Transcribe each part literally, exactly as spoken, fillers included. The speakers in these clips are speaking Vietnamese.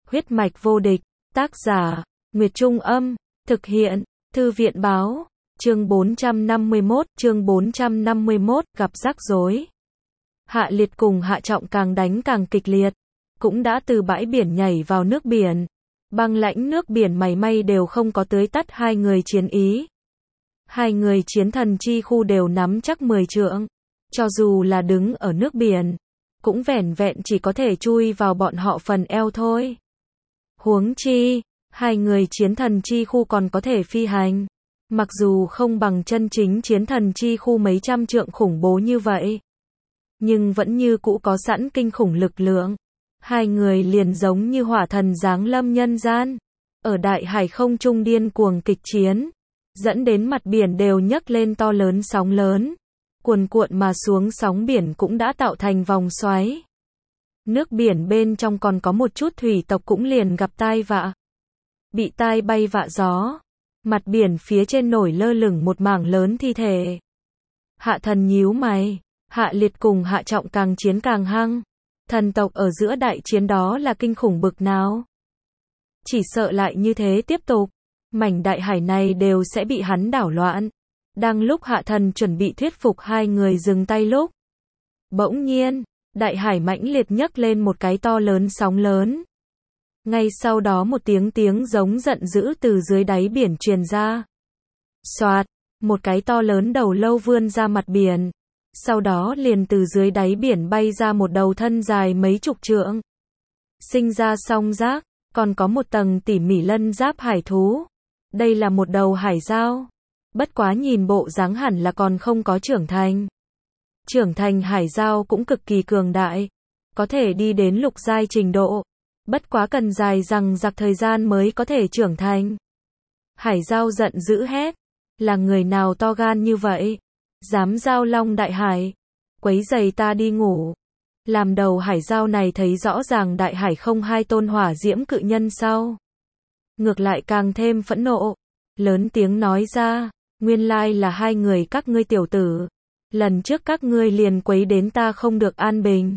Huyết mạch vô địch, tác giả, Nguyệt Trung Âm, thực hiện, Thư viện Báo, chương bốn trăm năm mươi mốt, chương bốn trăm năm mươi mốt, gặp rắc rối. Hạ Liệt cùng Hạ Trọng càng đánh càng kịch liệt, cũng đã từ bãi biển nhảy vào nước biển. Băng lãnh nước biển mảy may đều không có tưới tắt hai người chiến ý. Hai người chiến thần chi khu đều nắm chắc mười trượng, cho dù là đứng ở nước biển, cũng vẻn vẹn chỉ có thể chui vào bọn họ phần eo thôi. Huống chi, hai người chiến thần chi khu còn có thể phi hành. Mặc dù không bằng chân chính chiến thần chi khu mấy trăm trượng khủng bố như vậy, nhưng vẫn như cũ có sẵn kinh khủng lực lượng. Hai người liền giống như hỏa thần giáng lâm nhân gian, ở đại hải không trung điên cuồng kịch chiến, dẫn đến mặt biển đều nhấc lên to lớn sóng lớn, cuồn cuộn mà xuống, sóng biển cũng đã tạo thành vòng xoáy. Nước biển bên trong còn có một chút thủy tộc cũng liền gặp tai vạ, bị tai bay vạ gió. Mặt biển phía trên nổi lơ lửng một mảng lớn thi thể. Hạ Thần nhíu mày, Hạ Liệt cùng Hạ Trọng càng chiến càng hăng. Thần tộc ở giữa đại chiến đó là kinh khủng bực nào. Chỉ sợ lại như thế tiếp tục, mảnh đại hải này đều sẽ bị hắn đảo loạn. Đang lúc Hạ Thần chuẩn bị thuyết phục hai người dừng tay lúc, bỗng nhiên, đại hải mãnh liệt nhấc lên một cái to lớn sóng lớn. Ngay sau đó một tiếng tiếng giống giận dữ từ dưới đáy biển truyền ra. Xoạt, một cái to lớn đầu lâu vươn ra mặt biển. Sau đó liền từ dưới đáy biển bay ra một đầu thân dài mấy chục trượng. Sinh ra song giác, còn có một tầng tỉ mỉ lân giáp hải thú. Đây là một đầu hải dao. Bất quá nhìn bộ dáng hẳn là còn không có trưởng thành. Trưởng thành hải dao cũng cực kỳ cường đại, có thể đi đến lục giai trình độ. Bất quá cần dài rằng giặc thời gian mới có thể trưởng thành. Hải dao giận dữ hét, là người nào to gan như vậy, dám giao long đại hải, quấy giày ta đi ngủ. Làm đầu hải dao này thấy rõ ràng đại hải không hai tôn hỏa diễm cự nhân sau, ngược lại càng thêm phẫn nộ, lớn tiếng nói ra, nguyên lai là hai người các ngươi tiểu tử. Lần trước các ngươi liền quấy đến ta không được an bình,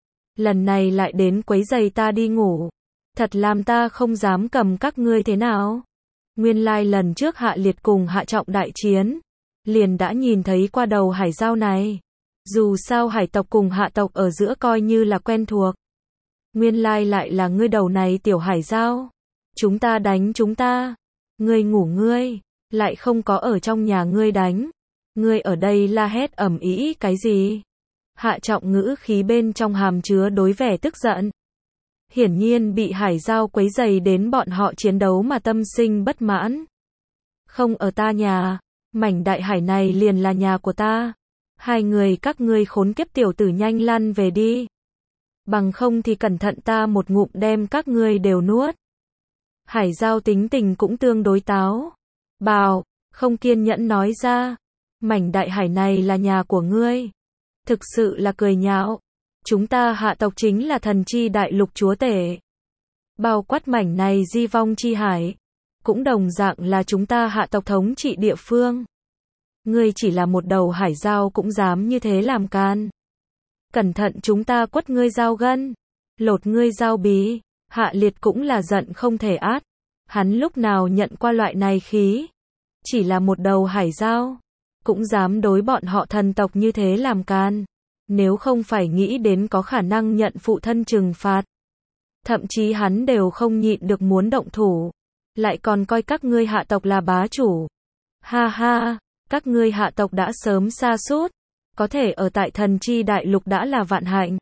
lần này lại đến quấy giày ta đi ngủ, thật làm ta không dám cầm các ngươi thế nào. Nguyên lai lần trước Hạ Liệt cùng Hạ Trọng đại chiến, liền đã nhìn thấy qua đầu hải dao này. Dù sao hải tộc cùng hạ tộc ở giữa coi như là quen thuộc. Nguyên lai lại là ngươi đầu này tiểu hải dao. Chúng ta đánh chúng ta, ngươi ngủ ngươi, lại không có ở trong nhà ngươi đánh. Ngươi ở đây la hét ầm ĩ cái gì? Hạ Trọng ngữ khí bên trong hàm chứa đối vẻ tức giận. Hiển nhiên bị hải dao quấy rầy đến bọn họ chiến đấu mà tâm sinh bất mãn. Không ở ta nhà, mảnh đại hải này liền là nhà của ta. Hai người các ngươi khốn kiếp tiểu tử nhanh lăn về đi. Bằng không thì cẩn thận ta một ngụm đem các ngươi đều nuốt. Hải dao tính tình cũng tương đối táo bạo, không kiên nhẫn nói ra, mảnh đại hải này là nhà của ngươi. Thực sự là cười nhạo. Chúng ta hạ tộc chính là thần chi đại lục chúa tể, bao quát mảnh này di vong chi hải, cũng đồng dạng là chúng ta hạ tộc thống trị địa phương. Ngươi chỉ là một đầu hải dao cũng dám như thế làm can. Cẩn thận chúng ta quất ngươi dao gân, lột ngươi dao bí. Hạ Liệt cũng là giận không thể át. Hắn lúc nào nhận qua loại này khí. Chỉ là một đầu hải dao, cũng dám đối bọn họ thần tộc như thế làm can. Nếu không phải nghĩ đến có khả năng nhận phụ thân trừng phạt, thậm chí hắn đều không nhịn được muốn động thủ. Lại còn coi các ngươi hạ tộc là bá chủ. Ha ha, các ngươi hạ tộc đã sớm sa sút, có thể ở tại thần chi đại lục đã là vạn hạnh.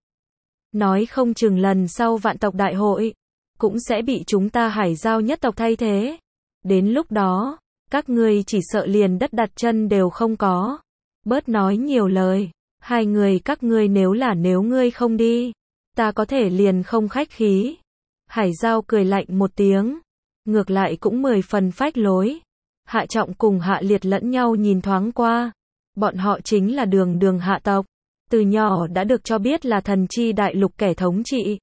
Nói không chừng lần sau vạn tộc đại hội, cũng sẽ bị chúng ta hải giao nhất tộc thay thế. Đến lúc đó, các ngươi chỉ sợ liền đất đặt chân đều không có. Bớt nói nhiều lời. Hai người các ngươi nếu là nếu ngươi không đi, ta có thể liền không khách khí. Hải dao cười lạnh một tiếng, ngược lại cũng mười phần phách lối. Hạ Trọng cùng Hạ Liệt lẫn nhau nhìn thoáng qua. Bọn họ chính là đường đường hạ tộc, từ nhỏ đã được cho biết là thần chi đại lục kẻ thống trị,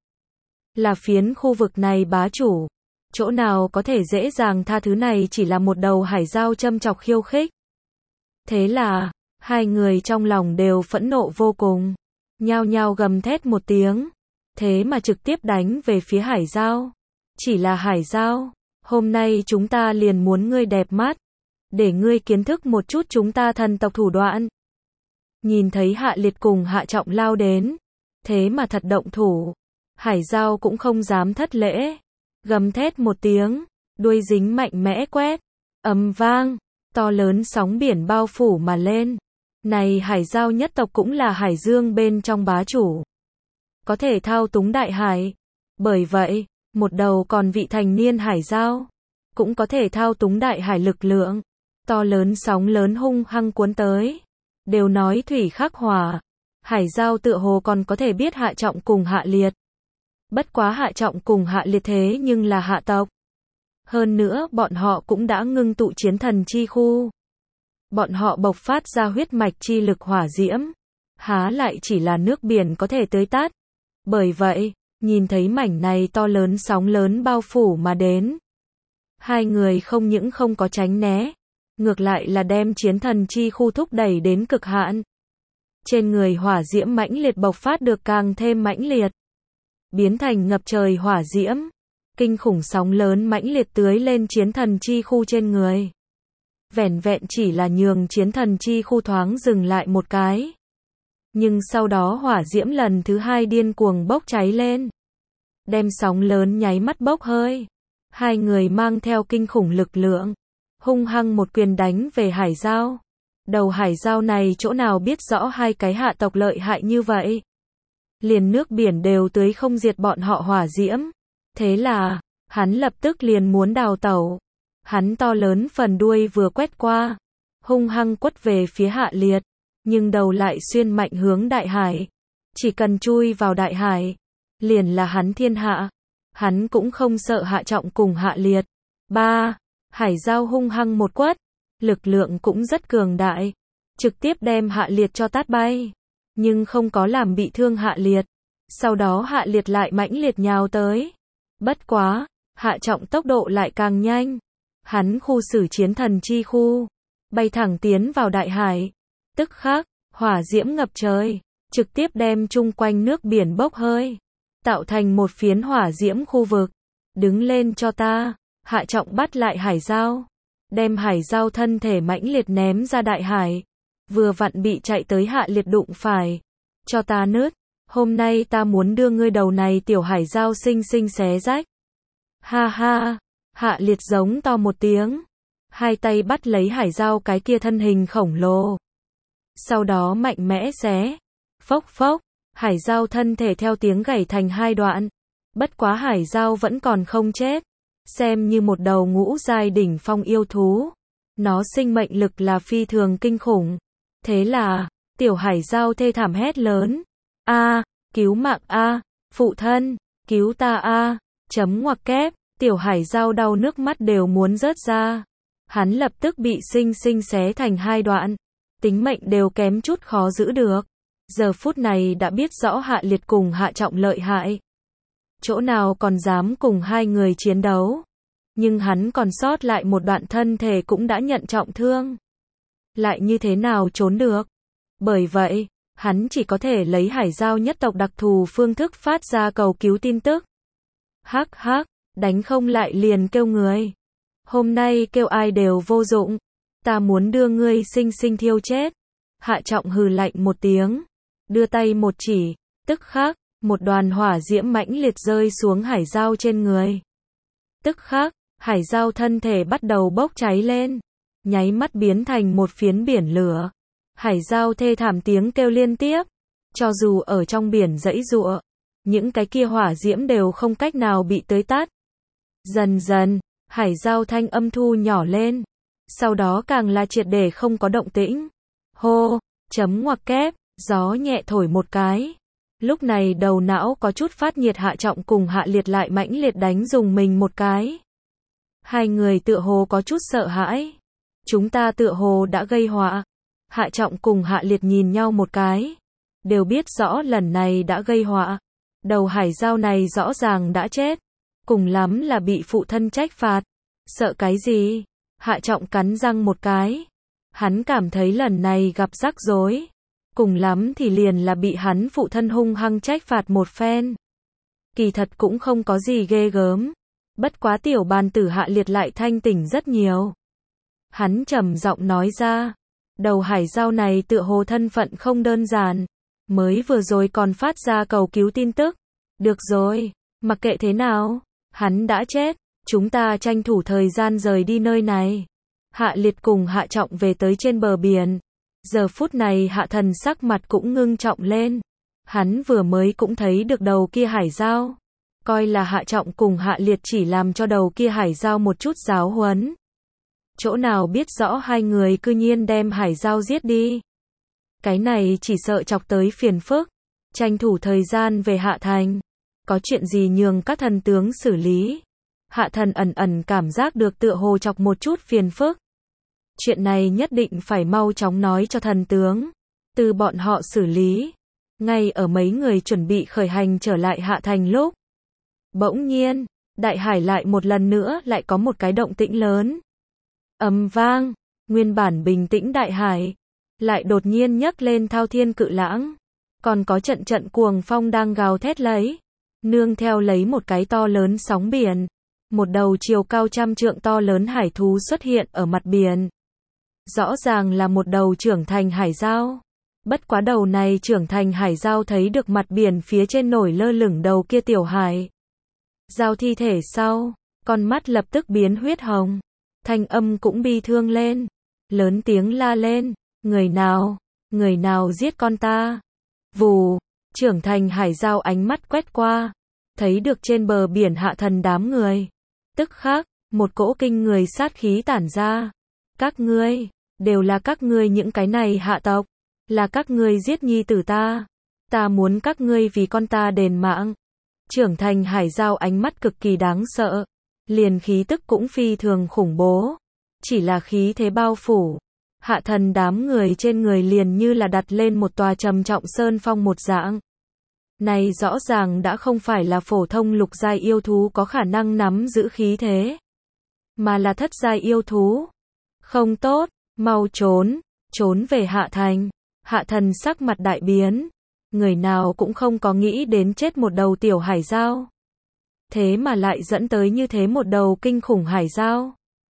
là phiến khu vực này bá chủ. Chỗ nào có thể dễ dàng tha thứ này chỉ là một đầu hải dao châm chọc khiêu khích. Thế là hai người trong lòng đều phẫn nộ vô cùng, nhao nhao gầm thét một tiếng, thế mà trực tiếp đánh về phía hải dao. Chỉ là Hải Giao, hôm nay chúng ta liền muốn ngươi đẹp mắt, để ngươi kiến thức một chút chúng ta thần tộc thủ đoạn. Nhìn thấy Hạ Liệt cùng Hạ Trọng lao đến, thế mà thật động thủ, Hải Giao cũng không dám thất lễ, gầm thét một tiếng, đuôi dính mạnh mẽ quét, ầm vang, to lớn sóng biển bao phủ mà lên. Này Hải Giao nhất tộc cũng là hải dương bên trong bá chủ, có thể thao túng đại hải. Bởi vậy, một đầu còn vị thành niên Hải Giao, cũng có thể thao túng đại hải lực lượng. To lớn sóng lớn hung hăng cuốn tới. Đều nói thủy khắc hỏa. Hải Giao tựa hồ còn có thể biết Hạ Trọng cùng Hạ Liệt. Bất quá Hạ Trọng cùng Hạ Liệt thế nhưng là hạ tộc. Hơn nữa bọn họ cũng đã ngưng tụ chiến thần chi khu. Bọn họ bộc phát ra huyết mạch chi lực hỏa diễm. Há lại chỉ là nước biển có thể tưới tát. Bởi vậy, nhìn thấy mảnh này to lớn sóng lớn bao phủ mà đến. Hai người không những không có tránh né, ngược lại là đem chiến thần chi khu thúc đẩy đến cực hạn. Trên người hỏa diễm mãnh liệt bộc phát được càng thêm mãnh liệt. Biến thành ngập trời hỏa diễm. Kinh khủng sóng lớn mãnh liệt tưới lên chiến thần chi khu trên người. Vẻn vẹn chỉ là nhường chiến thần chi khu thoáng dừng lại một cái. Nhưng sau đó hỏa diễm lần thứ hai điên cuồng bốc cháy lên. Đem sóng lớn nháy mắt bốc hơi. Hai người mang theo kinh khủng lực lượng. Hung hăng một quyền đánh về Hải Giao. Đầu Hải Giao này chỗ nào biết rõ hai cái hạ tộc lợi hại như vậy. Liền nước biển đều tưới không diệt bọn họ hỏa diễm. Thế là, hắn lập tức liền muốn đào tẩu. Hắn to lớn phần đuôi vừa quét qua. Hung hăng quất về phía Hạ Liệt. Nhưng đầu lại xuyên mạnh hướng đại hải. Chỉ cần chui vào đại hải. Liền là hắn thiên hạ. Hắn cũng không sợ Hạ Trọng cùng Hạ Liệt. Ba. Hải Giao hung hăng một quất. Lực lượng cũng rất cường đại. Trực tiếp đem Hạ Liệt cho tát bay. Nhưng không có làm bị thương Hạ Liệt. Sau đó Hạ Liệt lại mãnh liệt nhào tới. Bất quá, Hạ Trọng tốc độ lại càng nhanh. Hắn khu xử chiến thần chi khu. Bay thẳng tiến vào đại hải. Tức khắc, hỏa diễm ngập trời. Trực tiếp đem chung quanh nước biển bốc hơi. Tạo thành một phiến hỏa diễm khu vực. Đứng lên cho ta. Hạ Trọng bắt lại Hải Giao. Đem Hải Giao thân thể mãnh liệt ném ra đại hải. Vừa vặn bị chạy tới Hạ Liệt đụng phải. Cho ta nứt. Hôm nay ta muốn đưa ngươi đầu này tiểu Hải Giao xinh xinh xé rách. Ha ha. Hạ Liệt giống to một tiếng. Hai tay bắt lấy Hải Giao cái kia thân hình khổng lồ. Sau đó mạnh mẽ xé. Phốc phốc. Hải Giao thân thể theo tiếng gãy thành hai đoạn. Bất quá Hải Giao vẫn còn không chết. Xem như một đầu ngũ giai đỉnh phong yêu thú. Nó sinh mệnh lực là phi thường kinh khủng. Thế là, tiểu Hải Giao thê thảm hét lớn. A, cứu mạng A, phụ thân, cứu ta A, chấm ngoặc kép, tiểu Hải Giao đau nước mắt đều muốn rớt ra. Hắn lập tức bị sinh sinh xé thành hai đoạn. Tính mệnh đều kém chút khó giữ được. Giờ phút này đã biết rõ Hạ Liệt cùng Hạ Trọng lợi hại. Chỗ nào còn dám cùng hai người chiến đấu. Nhưng hắn còn sót lại một đoạn thân thể cũng đã nhận trọng thương. Lại như thế nào trốn được. Bởi vậy, hắn chỉ có thể lấy Hải Giao nhất tộc đặc thù phương thức phát ra cầu cứu tin tức. Hắc hắc, đánh không lại liền kêu người. Hôm nay kêu ai đều vô dụng. Ta muốn đưa ngươi sinh sinh thiêu chết. Hạ Trọng hừ lạnh một tiếng. Đưa tay một chỉ, tức khắc, một đoàn hỏa diễm mãnh liệt rơi xuống Hải Giao trên người. Tức khắc, Hải Giao thân thể bắt đầu bốc cháy lên. Nháy mắt biến thành một phiến biển lửa. Hải Giao thê thảm tiếng kêu liên tiếp. Cho dù ở trong biển dãy giụa, những cái kia hỏa diễm đều không cách nào bị tưới tát. Dần dần, Hải Giao thanh âm thu nhỏ lên. Sau đó càng là triệt để không có động tĩnh. Hô, chấm ngoặc kép, gió nhẹ thổi một cái. Lúc này đầu não có chút phát nhiệt Hạ Trọng cùng Hạ Liệt lại mãnh liệt đánh dùng mình một cái. Hai người tựa hồ có chút sợ hãi. Chúng ta tựa hồ đã gây họa. Hạ Trọng cùng Hạ Liệt nhìn nhau một cái. Đều biết rõ lần này đã gây họa. Đầu Hải Giao này rõ ràng đã chết. Cùng lắm là bị phụ thân trách phạt. Sợ cái gì? Hạ Trọng cắn răng một cái. Hắn cảm thấy lần này gặp rắc rối. Cùng lắm thì liền là bị hắn phụ thân hung hăng trách phạt một phen. Kỳ thật cũng không có gì ghê gớm. Bất quá tiểu bàn tử Hạ Liệt lại thanh tỉnh rất nhiều. Hắn trầm giọng nói ra, đầu hải giao này tựa hồ thân phận không đơn giản, mới vừa rồi còn phát ra cầu cứu tin tức. Được rồi, mặc kệ thế nào, hắn đã chết, chúng ta tranh thủ thời gian rời đi nơi này. Hạ Liệt cùng Hạ Trọng về tới trên bờ biển. Giờ phút này Hạ Thần sắc mặt cũng ngưng trọng lên. Hắn vừa mới cũng thấy được đầu kia hải giao. Coi là Hạ Trọng cùng Hạ Liệt chỉ làm cho đầu kia hải giao một chút giáo huấn. Chỗ nào biết rõ hai người cư nhiên đem hải giao giết đi. Cái này chỉ sợ chọc tới phiền phức. Tranh thủ thời gian về Hạ Thành. Có chuyện gì nhường các thần tướng xử lý. Hạ Thần ẩn ẩn cảm giác được tựa hồ chọc một chút phiền phức. Chuyện này nhất định phải mau chóng nói cho thần tướng. Từ bọn họ xử lý. Ngay ở mấy người chuẩn bị khởi hành trở lại Hạ Thành lúc. Bỗng nhiên, đại hải lại một lần nữa lại có một cái động tĩnh lớn. Ầm vang, nguyên bản bình tĩnh đại hải. Lại đột nhiên nhấc lên thao thiên cự lãng. Còn có trận trận cuồng phong đang gào thét lấy. Nương theo lấy một cái to lớn sóng biển. Một đầu chiều cao trăm trượng to lớn hải thú xuất hiện ở mặt biển. Rõ ràng là một đầu trưởng thành hải giao. Bất quá đầu này trưởng thành hải giao thấy được mặt biển phía trên nổi lơ lửng đầu kia tiểu hải giao thi thể sau, con mắt lập tức biến huyết hồng. Thanh âm cũng bi thương lên. Lớn tiếng la lên, người nào, người nào giết con ta. Vù, trưởng thành hải giao ánh mắt quét qua. Thấy được trên bờ biển Hạ Thần đám người. Tức khắc, một cỗ kinh người sát khí tản ra. Các ngươi, đều là các ngươi những cái này hạ tộc. Là các ngươi giết nhi tử ta. Ta muốn các ngươi vì con ta đền mạng. Trưởng thành hải giao ánh mắt cực kỳ đáng sợ. Liền khí tức cũng phi thường khủng bố. Chỉ là khí thế bao phủ. Hạ Thần đám người trên người liền như là đặt lên một tòa trầm trọng sơn phong một dạng. Này rõ ràng đã không phải là phổ thông lục giai yêu thú có khả năng nắm giữ khí thế. Mà là thất giai yêu thú. Không tốt, mau trốn, trốn về Hạ Thành. Hạ Thần sắc mặt đại biến. Người nào cũng không có nghĩ đến chết một đầu tiểu hải giao. Thế mà lại dẫn tới như thế một đầu kinh khủng hải giao.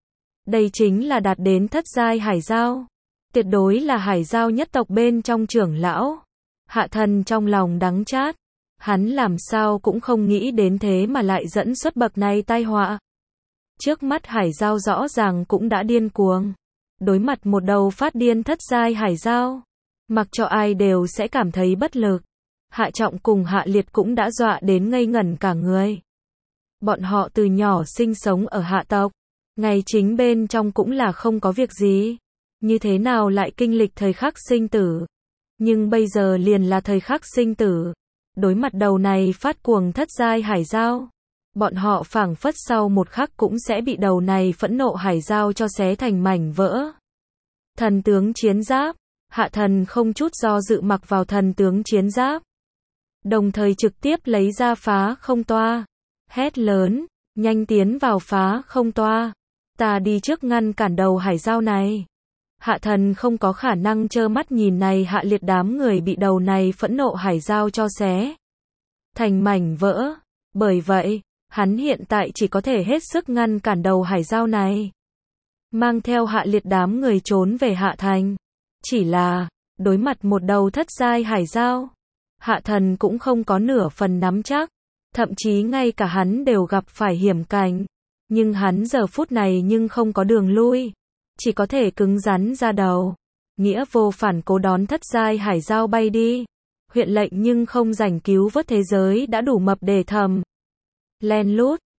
Đây chính là đạt đến thất giai hải giao. Tuyệt đối là hải giao nhất tộc bên trong trưởng lão. Hạ Thần trong lòng đắng chát. Hắn làm sao cũng không nghĩ đến thế mà lại dẫn xuất bậc này tai họa. Trước mắt hải giao rõ ràng cũng đã điên cuồng. Đối mặt một đầu phát điên thất giai hải giao. Mặc cho ai đều sẽ cảm thấy bất lực. Hạ Trọng cùng Hạ Liệt cũng đã dọa đến ngây ngẩn cả người. Bọn họ từ nhỏ sinh sống ở Hạ tộc. Ngày chính bên trong cũng là không có việc gì. Như thế nào lại kinh lịch thời khắc sinh tử. Nhưng bây giờ liền là thời khắc sinh tử. Đối mặt đầu này phát cuồng thất giai hải giao. Bọn họ phảng phất sau một khắc cũng sẽ bị đầu này phẫn nộ hải giao cho xé thành mảnh vỡ. Thần tướng chiến giáp. Hạ Thần không chút do dự mặc vào thần tướng chiến giáp. Đồng thời trực tiếp lấy ra phá không toa. Hét lớn, nhanh tiến vào phá không toa. Ta đi trước ngăn cản đầu hải giao này. Hạ Thần không có khả năng trơ mắt nhìn này Hạ Liệt đám người bị đầu này phẫn nộ hải giao cho xé thành mảnh vỡ. Bởi vậy, hắn hiện tại chỉ có thể hết sức ngăn cản đầu hải giao này. Mang theo Hạ Liệt đám người trốn về Hạ Thành. Chỉ là, đối mặt một đầu thất giai hải giao. Hạ Thần cũng không có nửa phần nắm chắc. Thậm chí ngay cả hắn đều gặp phải hiểm cảnh. Nhưng hắn giờ phút này nhưng không có đường lui. Chỉ có thể cứng rắn ra đầu. Nghĩa vô phản cố đón thất giai hải giao bay đi. Huyện lệnh nhưng không rảnh cứu vớt thế giới đã đủ mập để thầm. Len lút,